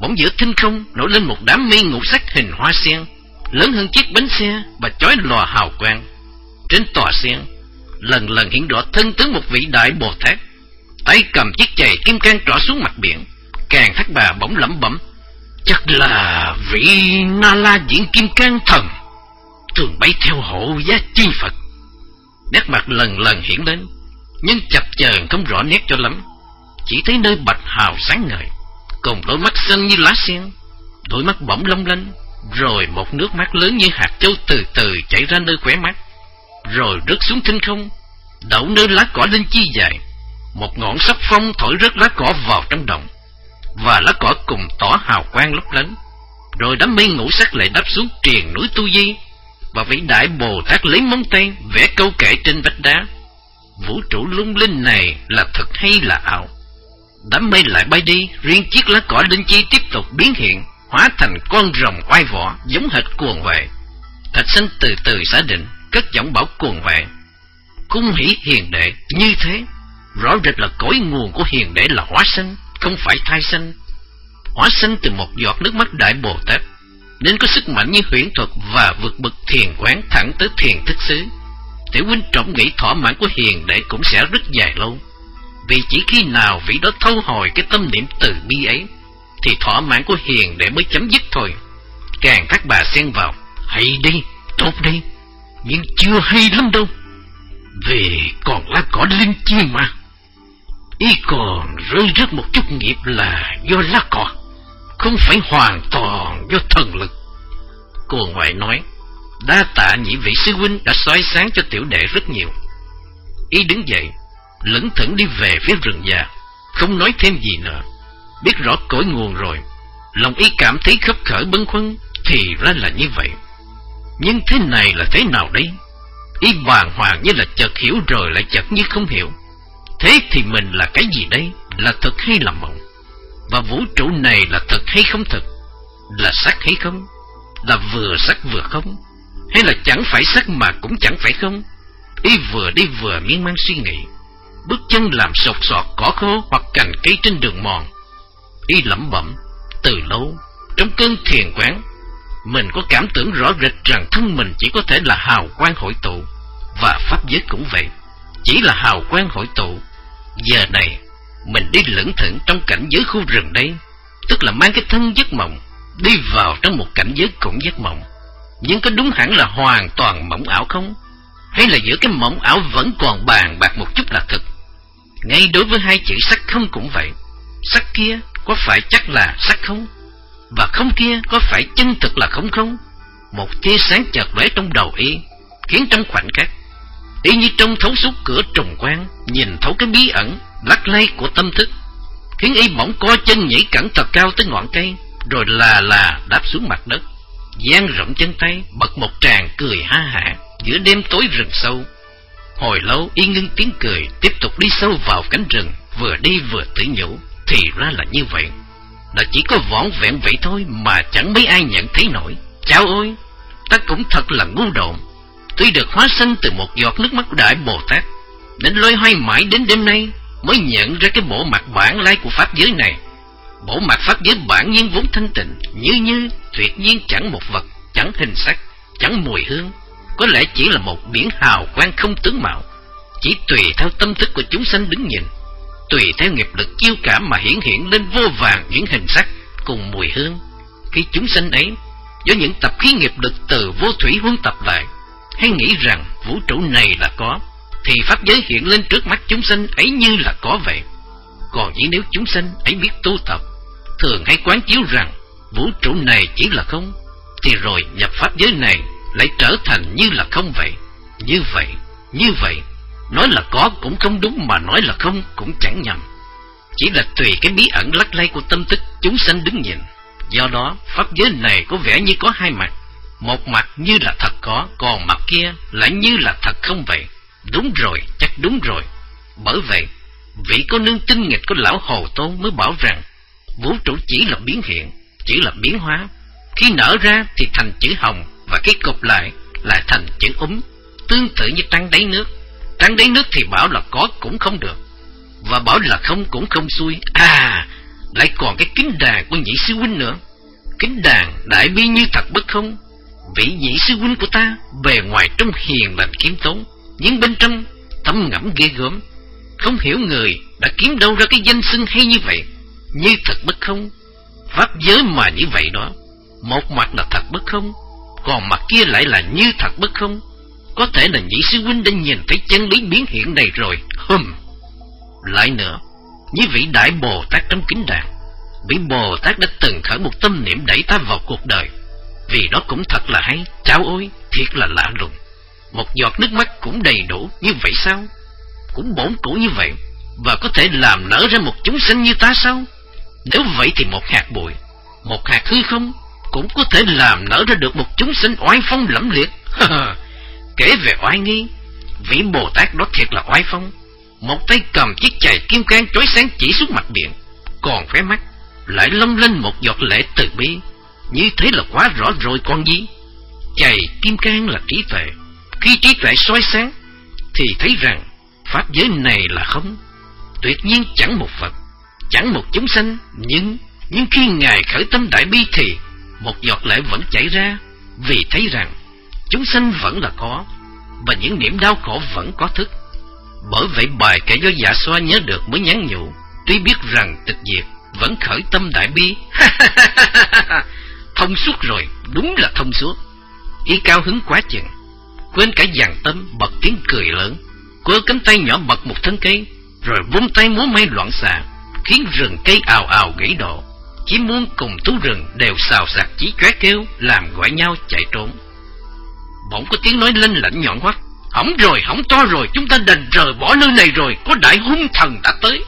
S2: bỗng giữa thinh không nổi lên một đám mây ngũ sắc hình hoa sen, lớn hơn chiếc bánh xe và chói lòa hào quang. Trên tòa sen lần lần hiện rõ thân tướng một vị đại Bồ Tát, tay cầm chiếc chày kim cang trỏ xuống mặt biển. Càng Thác Bà bỗng lẩm bẩm: chắc là vị Na La Diện Kim Cang Thần thường bay theo hộ Giá Chi Phật. Nét mặt lần lần hiện lên, nhưng chập chờn không rõ nét cho lắm. Chỉ thấy nơi bạch hào sáng ngời, cùng đôi mắt xanh như lá sen, đôi mắt bỗng long lanh, rồi một nước mắt lớn như hạt châu từ từ chảy ra nơi khóe mắt, rồi rớt xuống thinh không, đậu nơi lá cỏ linh chi dài. Một ngọn sắp phong thổi rớt lá cỏ vào trong đồng, và lá cỏ cùng tỏ hào quang lấp lánh. Rồi đám mây ngũ sắc lại đáp xuống triền núi Tu Di, và vị đại Bồ Tát lấy móng tay vẽ câu kệ trên vách đá. Vũ trụ lung linh này là thật hay là ảo? Đám mây lại bay đi, riêng chiếc lá cỏ linh chi tiếp tục biến hiện, hóa thành con rồng oai võ giống hệt cuồng vệ. Thạch Sanh từ từ xác định, cất giọng bảo cuồng vệ: cung hỷ hiền đệ, như thế rõ rệt là cội nguồn của hiền đệ là hóa sanh, không phải thai sanh. Hóa sanh từ một giọt nước mắt đại Bồ Tát, nên có sức mạnh như huyễn thuật và vượt bậc thiền quán thẳng tới thiền thức xứ. Tiểu huynh trọng nghĩ thỏa mãn của hiền đệ cũng sẽ rất dài lâu, vì chỉ khi nào vị đó thâu hồi cái tâm niệm từ bi ấy, thì thỏa mãn của hiền đệ mới chấm dứt thôi. Càng Thác Bà xen vào: hay đi, tốt đi, nhưng chưa hay lắm đâu, vì còn lá cỏ linh chi mà. Y còn rơi rớt một chút nghiệp là do lá cỏ, không phải hoàn toàn do thần lực. Cô ngoại nói: đa tạ nhị vị sư huynh đã soi sáng cho tiểu đệ rất nhiều. Y đứng dậy, lững thững đi về phía rừng già, không nói thêm gì nữa. Biết rõ cội nguồn rồi, lòng y cảm thấy khấp khởi bâng khuâng, thì ra là như vậy. Nhưng thế này là thế nào đây? Y bàng hoàng như là chợt hiểu rồi lại chợt như không hiểu. Thế thì mình là cái gì đây? Là thật hay là mộng? Và vũ trụ này là thật hay không thật? Là sắc hay không? Là vừa sắc vừa không? Hay là chẳng phải sắc mà cũng chẳng phải không? Y vừa đi vừa miên man suy nghĩ, bước chân làm sột soạt cỏ khô hoặc cành cây trên đường mòn. Y lẩm bẩm: từ lâu trong cơn thiền quán, mình có cảm tưởng rõ rệt rằng thân mình chỉ có thể là hào quang hội tụ, và pháp giới cũng vậy, chỉ là hào quang hội tụ. Giờ này mình đi lững thững trong cảnh giới khu rừng đây, tức là mang cái thân giấc mộng đi vào trong một cảnh giới cũng giấc mộng. Nhưng có đúng hẳn là hoàn toàn mộng ảo không? Hay là giữa cái mộng ảo vẫn còn bàn bạc một chút là thực? Ngay đối với hai chữ sắc không cũng vậy. Sắc kia có phải chắc là sắc không? Và không kia có phải chân thực là không không? Một tia sáng chợt lóe trong đầu y, khiến trong khoảnh khắc y như trông thấu suốt cửa trùng quan, nhìn thấu cái bí ẩn lắc lay của tâm thức, khiến y bỗng co chân nhảy cẩn thật cao tới ngọn cây, rồi là là đáp xuống mặt đất, dang rộng chân tay bật một tràng cười ha hả giữa đêm tối rừng sâu. Hồi lâu y ngưng tiếng cười, tiếp tục đi sâu vào cánh rừng, vừa đi vừa tự nhủ: thì ra là như vậy, đã chỉ có vỏn vẹn vậy thôi mà chẳng mấy ai nhận thấy nổi. Chao ôi, ta cũng thật là ngu độn. Tuy được hóa sanh từ một giọt nước mắt đại Bồ Tát, đến loay hoay mãi đến đêm nay mới nhận ra cái bộ mặt bản lai của pháp giới này. Bộ mặt pháp giới bản nhiên vốn thanh tịnh, như như tuyệt nhiên chẳng một vật, chẳng hình sắc, chẳng mùi hương, có lẽ chỉ là một biển hào quang không tướng mạo, chỉ tùy theo tâm thức của chúng sanh đứng nhìn, tùy theo nghiệp lực chiêu cảm mà hiển hiện lên vô vàn những hình sắc cùng mùi hương. Khi chúng sanh ấy do những tập khí nghiệp lực từ vô thủy huân tập lại, hay nghĩ rằng vũ trụ này là có, thì pháp giới hiện lên trước mắt chúng sanh ấy như là có vậy. Còn chỉ nếu chúng sanh ấy biết tu tập, thường hay quán chiếu rằng vũ trụ này chỉ là không, thì rồi nhập pháp giới này lại trở thành như là không vậy. Như vậy, như vậy, nói là có cũng không đúng, mà nói là không cũng chẳng nhầm. Chỉ là tùy cái bí ẩn lắc lay của tâm thức chúng sanh đứng nhìn. Do đó pháp giới này có vẻ như có hai mặt, một mặt như là thật có, còn mặt kia lại như là thật không vậy. Đúng rồi, chắc đúng rồi. Bởi vậy vị cô nương tinh nghịch của lão Hồ Tôn mới bảo rằng vũ trụ chỉ là biến hiện, chỉ là biến hóa. Khi nở ra thì thành chữ hồng, và khi cụp lại lại thành chữ úm, tương tự như trăng đáy nước. Trăng đáy nước thì bảo là có cũng không được, và bảo là không cũng không xuôi. À, lại còn cái kính đàn của nhị sư huynh nữa. Kính đàn đại bi như thật bất không. Vị nhị sư huynh của ta bề ngoài trông hiền lành khiêm tốn, nhưng bên trong tâm ngẫm ghê gớm. Không hiểu người đã kiếm đâu ra cái danh xưng hay như vậy. Như thật bất không. Pháp giới mà như vậy đó, một mặt là thật bất không, còn mặt kia lại là như thật bất không. Có thể là nhị sư huynh đã nhìn thấy chân lý biến hiện này rồi. Hừm. Lại nữa, như vị đại Bồ Tát trong kính đàn, vị Bồ Tát đã từng khởi một tâm niệm đẩy ta vào cuộc đời. Vì đó cũng thật là hay. Chao ôi, thiệt là lạ lùng. Một giọt nước mắt cũng đầy đủ như vậy sao? Cũng bổn cũ như vậy, và có thể làm nở ra một chúng sanh như ta sao? Nếu vậy thì một hạt bụi, một hạt hư không cũng có thể làm nở ra được một chúng sanh oai phong lẫm liệt. Kể về oai nghi, vị Bồ Tát đó thiệt là oai phong. Một tay cầm chiếc chày kim cang chói sáng chỉ xuống mặt điện, còn khóe mắt lại long lên một giọt lệ từ bi. Như thế là quá rõ rồi còn gì. Chày kim cang là trí tuệ. Khi trí tuệ soi sáng thì thấy rằng pháp giới này là không. Tuyệt nhiên chẳng một Phật, chẳng một chúng sanh. Nhưng Nhưng khi Ngài khởi tâm đại bi thì một giọt lệ vẫn chảy ra, vì thấy rằng chúng sanh vẫn là có, và những niềm đau khổ vẫn có thức. Bởi vậy bài kể do Dạ Xoa nhớ được mới nhắn nhủ, tuy biết rằng tịch diệt vẫn khởi tâm đại bi. Thông suốt rồi, đúng là thông suốt. Y cao hứng quá chừng, quên cả dàn tâm, bật tiếng cười lớn, quơ cánh tay nhỏ bật một thân cây, rồi vung tay múa may loạn xạ, khiến rừng cây ào ào gãy đổ. Chim muôn cùng thú rừng đều xào xạc chí chóe kêu, làm gọi nhau chạy trốn. Bỗng có tiếng nói lên lạnh nhọn hoắt: hỏng rồi, hỏng to rồi, chúng ta đành rời bỏ nơi này rồi, có đại hung thần đã tới.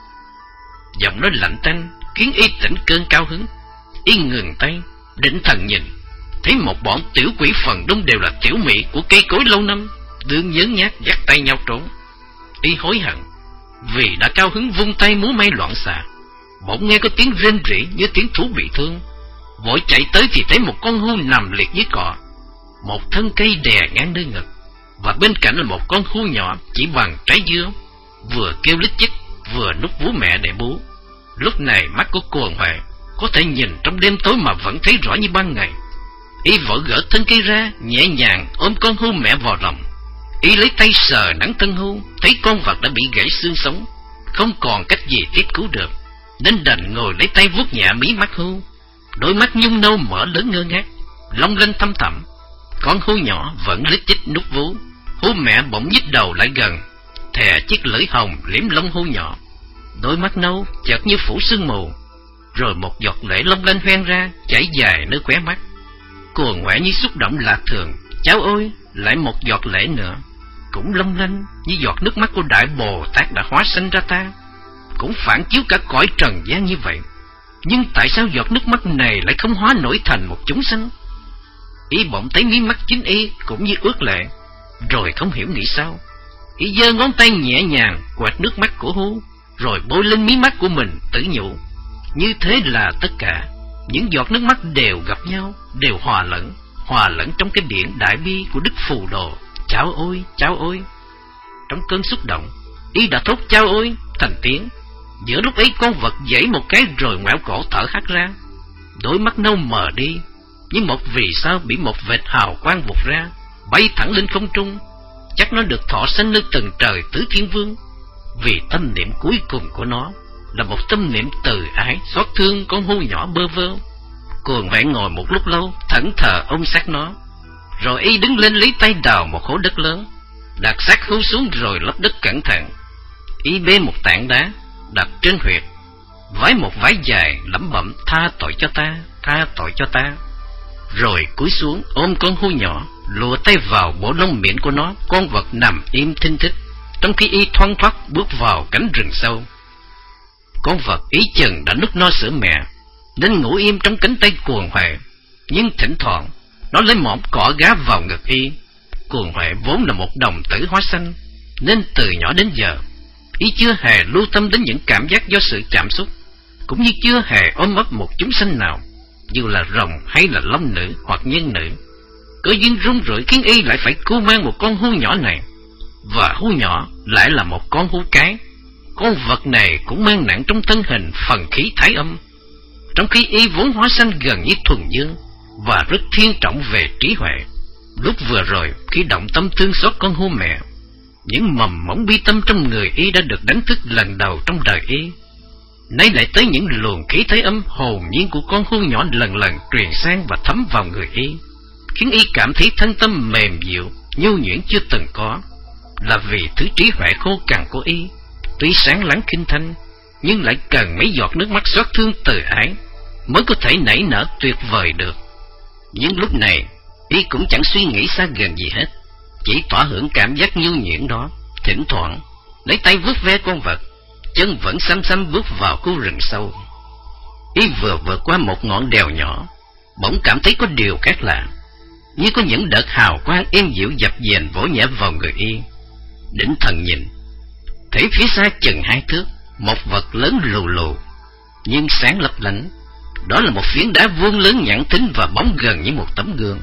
S2: Giọng nói lạnh tanh khiến y tỉnh cơn cao hứng. Y ngừng tay, định thần nhìn, thấy một bọn tiểu quỷ phần đông đều là tiểu mị của cây cối lâu năm, đương nhớ nhát dắt tay nhau trốn. Y hối hận vì đã cao hứng vung tay múa may loạn xạ. Bỗng nghe có tiếng rên rỉ như tiếng thú bị thương, vội chạy tới thì thấy một con hươu nằm liệt dưới cỏ, một thân cây đè ngang nơi ngực, và bên cạnh là một con hươu nhỏ chỉ bằng trái dưa, vừa kêu lít chích vừa núp vú mẹ để bú. Lúc này mắt của Cuồng Huệ có thể nhìn trong đêm tối mà vẫn thấy rõ như ban ngày. Y vội gỡ thân cây ra, nhẹ nhàng ôm con hươu mẹ vào lòng. Y lấy tay sờ nắn thân hươu, thấy con vật đã bị gãy xương sống, không còn cách gì tiếp cứu được, nên đành ngồi lấy tay vuốt nhẹ mí mắt hươu. Đôi mắt nhung nâu mở lớn ngơ ngác, long lanh thâm thẳm. Con hươu nhỏ vẫn lít chích núp vú. Hươu mẹ bỗng nhích đầu lại gần, thè chiếc lưỡi hồng liếm lông hươu nhỏ. Đôi mắt nâu chợt như phủ sương mù, rồi một giọt lệ long lanh hoen ra, chảy dài nơi khóe mắt. Cuồng Huệ như xúc động lạ thường: cháu ơi, lại một giọt lệ nữa, cũng long lanh như giọt nước mắt của Đại Bồ Tát đã hóa sanh ra ta, cũng phản chiếu cả cõi trần gian như vậy. Nhưng tại sao giọt nước mắt này lại không hóa nổi thành một chúng sanh? Y bỗng thấy mí mắt chính y cũng như ướt lệ, rồi không hiểu nghĩ sao. Y giơ ngón tay nhẹ nhàng quẹt nước mắt của hươu, rồi bôi lên mí mắt của mình, tự nhủ: như thế là tất cả những giọt nước mắt đều gặp nhau, đều hòa lẫn, hòa lẫn trong cái biển đại bi của Đức Phù Đồ. Cháu ôi, cháu ôi. Trong cơn xúc động, y đã thốt cháu ôi thành tiếng. Giữa lúc ấy con vật giãy một cái rồi ngoẹo cổ thở hắt ra. Đôi mắt nâu mờ đi, như một vì sao bị một vệt hào quang vụt ra, bay thẳng lên không trung. Chắc nó được thọ sanh nơi tầng trời tứ thiên vương, vì tâm niệm cuối cùng của nó là một tâm niệm từ ái xót thương con hươu nhỏ bơ vơ. Cuồng Huệ ngồi một lúc lâu thẫn thờ ôm sát nó, rồi y đứng lên lấy tay đào một hố đất lớn, đặt xác hươu xuống rồi lấp đất cẩn thận. Y bê một tảng đá đặt trên huyệt, vái một vái dài lẩm bẩm: tha tội cho ta, tha tội cho ta. Rồi cúi xuống ôm con hươu nhỏ, lùa tay vào bộ lông miệng của nó. Con vật nằm im thinh thích, trong khi y thoăn thoắt bước vào cánh rừng sâu. Con vật ý chừng đã nức no sữa mẹ, nên ngủ im trong cánh tay Cuồng Huệ. Nhưng thỉnh thoảng nó lấy mỏm cỏ gá vào ngực y. Cuồng Huệ vốn là một đồng tử hóa sanh, nên từ nhỏ đến giờ y chưa hề lưu tâm đến những cảm giác do sự chạm xúc, cũng như chưa hề ôm ấp một chúng sanh nào, dù là rồng hay là long nữ hoặc nhân nữ. Cơ duyên rung rượi khiến y lại phải cưu mang một con hươu nhỏ này, và hươu nhỏ lại là một con hươu cái. con vật này cũng mang nặng trong thân hình phần khí thái âm, trong khi y vốn hóa sanh gần như thuần dương và rất thiên trọng về trí huệ. Lúc vừa rồi, khi động tâm thương xót con hươu mẹ, những mầm mống bi tâm trong người y đã được đánh thức lần đầu trong đời y. Nay lại tới những luồng khí thái âm hồn nhiên của con hươu nhỏ lần lần truyền sang và thấm vào người y, khiến y cảm thấy thân tâm mềm dịu, nhu nhuyễn chưa từng có. Là vì thứ trí huệ khô cằn của y, tuy sáng láng khinh thanh, nhưng lại cần mấy giọt nước mắt xót thương từ ái mới có thể nảy nở tuyệt vời được. Nhưng lúc này, y cũng chẳng suy nghĩ xa gần gì hết, chỉ tỏa hưởng cảm giác nhu nhuyễn đó. Thỉnh thoảng lấy tay vuốt ve con vật, chân vẫn xăm xăm bước vào khu rừng sâu. Y vừa vượt qua một ngọn đèo nhỏ, bỗng cảm thấy có điều khác lạ, như có những đợt hào quang êm dịu dập dềnh vỗ nhẹ vào người y. Định thần nhìn, thấy phía xa chừng hai thước, một vật lớn lù lù nhưng sáng lấp lánh. Đó là một phiến đá vuông lớn nhẵn thính và bóng gần như một tấm gương.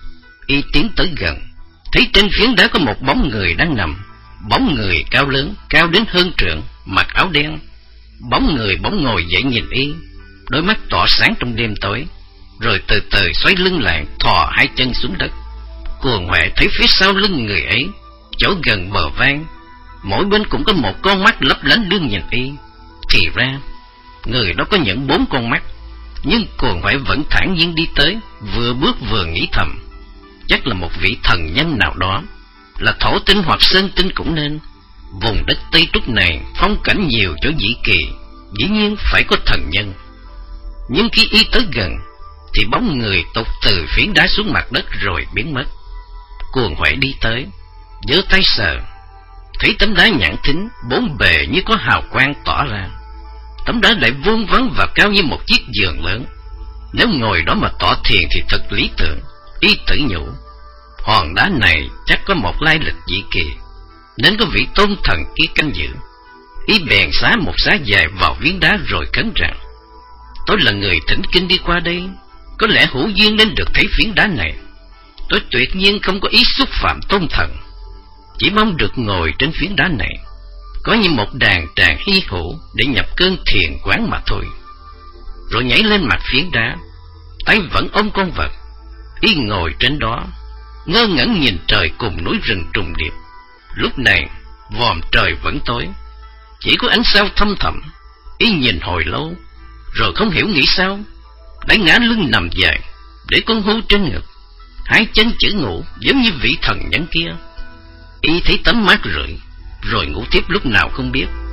S2: Y tiến tới gần, thấy trên phiến đá có một bóng người đang nằm. Bóng người cao lớn, cao đến hơn trượng, mặc áo đen. Bóng người bỗng ngồi dậy nhìn y, đôi mắt tỏa sáng trong đêm tối, rồi từ từ xoay lưng lại, thò hai chân xuống đất. Cuồng Huệ thấy phía sau lưng người ấy, chỗ gần bờ vai, mỗi bên cũng có một con mắt lấp lánh đương nhìn y. Thì ra người đó có những bốn con mắt, nhưng Cuồng Huệ vẫn thản nhiên đi tới, vừa bước vừa nghĩ thầm, chắc là một vị thần nhân nào đó, là thổ tinh hoặc sơn tinh cũng nên. Vùng đất Tây Trúc này phong cảnh nhiều chỗ dĩ kỳ, dĩ nhiên phải có thần nhân. Nhưng khi y tới gần, thì bóng người tụt từ phiến đá xuống mặt đất rồi biến mất. Cuồng Huệ đi tới, giơ tay sờ, thấy tấm đá nhẵn thính, bốn bề như có hào quang tỏa ra. Tấm đá lại vuông vắn và cao như một chiếc giường lớn. Nếu ngồi đó mà tọa thiền thì thật lý tưởng. Y tự nhủ, hòn đá này chắc có một lai lịch dị kỳ, nên có vị tôn thần kia canh giữ. Y bèn xá một xá dài vào viên đá rồi khấn rằng, tôi là người thỉnh kinh đi qua đây, có lẽ hữu duyên nên được thấy phiến đá này. Tôi tuyệt nhiên không có ý xúc phạm tôn thần, chỉ mong được ngồi trên phiến đá này, có như một đàn tràng hy hữu để nhập cơn thiền quán mà thôi. Rồi nhảy lên mặt phiến đá, tay vẫn ôm con vật. Y ngồi trên đó, ngơ ngẩn nhìn trời cùng núi rừng trùng điệp. Lúc này vòm trời vẫn tối, chỉ có ánh sao thâm thẳm. Y nhìn hồi lâu, rồi không hiểu nghĩ sao, đã ngã lưng nằm dài, để con hươu trên ngực, hai chân chữ ngủ giống như vị thần nhân kia. Y thấy tấm mát rượi, rồi ngủ tiếp lúc nào không biết.